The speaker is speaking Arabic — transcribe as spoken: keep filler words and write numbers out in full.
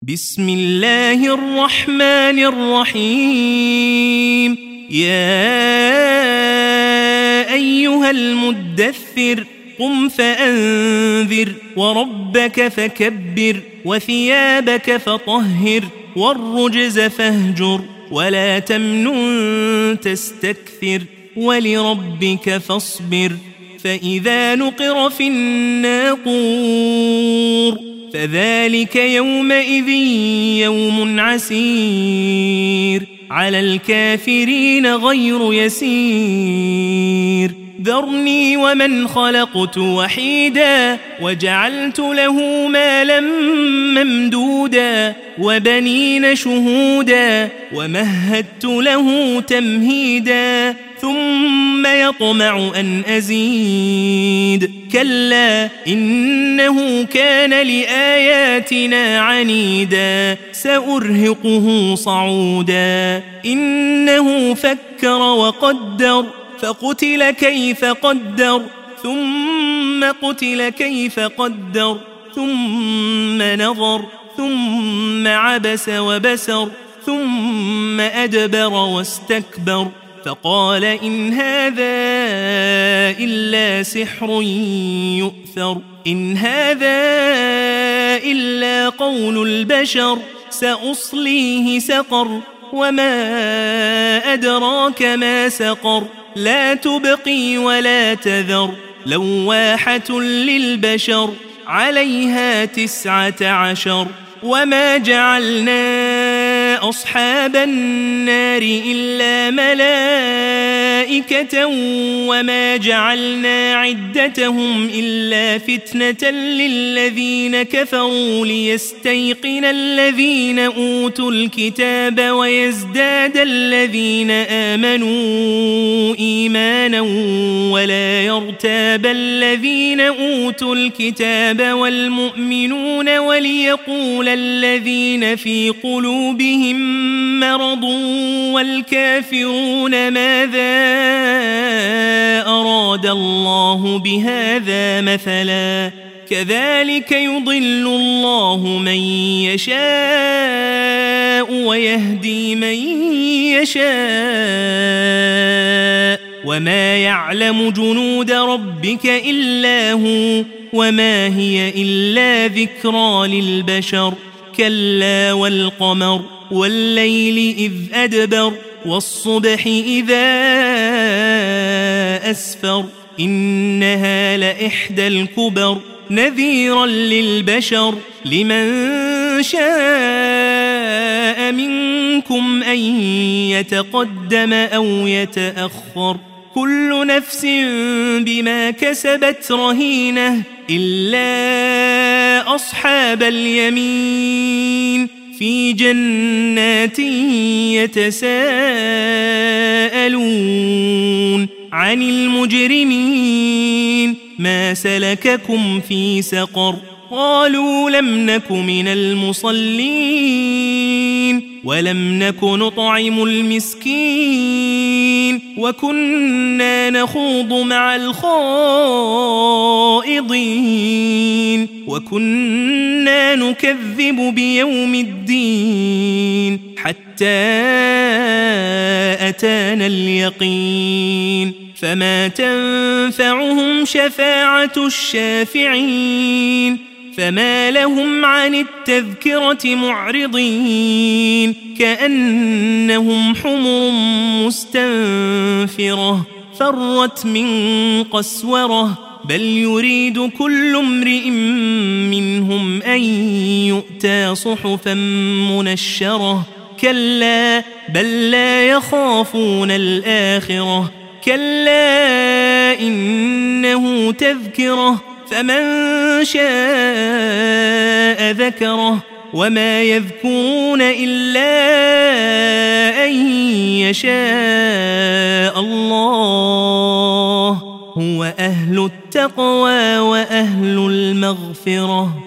بسم الله الرحمن الرحيم. يا أيها المدثر قم فأنذر وربك فكبر وثيابك فطهر والرجز فاهجر ولا تمنن تستكثر ولربك فاصبر. فإذا نقر في الناقور فذلك يومئذ يوم عسير على الكافرين غير يسير. ذرني ومن خلقت وحيدا وجعلت له مالا ممدودا وبنين شهودا ومهدت له تمهيدا ثم يطمع أن أزيد. كلا إنه كان لآياتنا عنيدا سأرهقه صعودا. إنه فكر وقدر فقتل كيف قدر ثم قتل كيف قدر ثم نظر ثم عبس وبسر ثم أدبر واستكبر فقال إن هذا إلا سحر يؤثر. إن هذا إلا قول البشر سأصليه سقر وما أدراك ما سقر. لا تبقي ولا تذر لواحة للبشر عليها تسعة عشر. وما جعلنا أصحاب النار إلا ملائكة وما جعلنا عدتهم إلا فتنة للذين كفروا ليستيقن الذين أوتوا الكتاب ويزداد الذين آمنوا إيمانا ولا يرتاب الذين أوتوا الكتاب والمؤمنون وليقول الذين في قلوبهم مرض والكافرون ماذا أراد الله بهذا مثلا. كذلك يضل الله من يشاء ويهدي من يشاء وما يعلم جنود ربك إلا هو وما هي إلا ذكرى للبشر. كلا والقمر والليل إذ أدبر والصبح إذا أسفر إنها لإحدى الكبر نذيرا للبشر. لمن شاء منكم أن يتقدم أو يتأخر. كل نفس بما كسبت رهينة إلا أصحاب اليمين في جنات يتساءلون عن المجرمين ما سلككم في سقر. قالوا لم نك من المصلين ولم نك نطعم المسكين وكنا نخوض مع الخائضين وكنا نكذب بيوم الدين حتى أتانا اليقين. فما تنفعهم شفاعة الشافعين فما لهم عن التذكرة معرضين كأنهم حمر مستنفرة فرت من قسورة. بل يريد كل امرئ منهم أن يؤتى صحفا منشرة. كلا بل لا يخافون الآخرة. كلا إنه تذكرة فمن شاء ذكره. وما يذكرون إلا أن يشاء الله هو أهل التقوى وأهل المغفرة.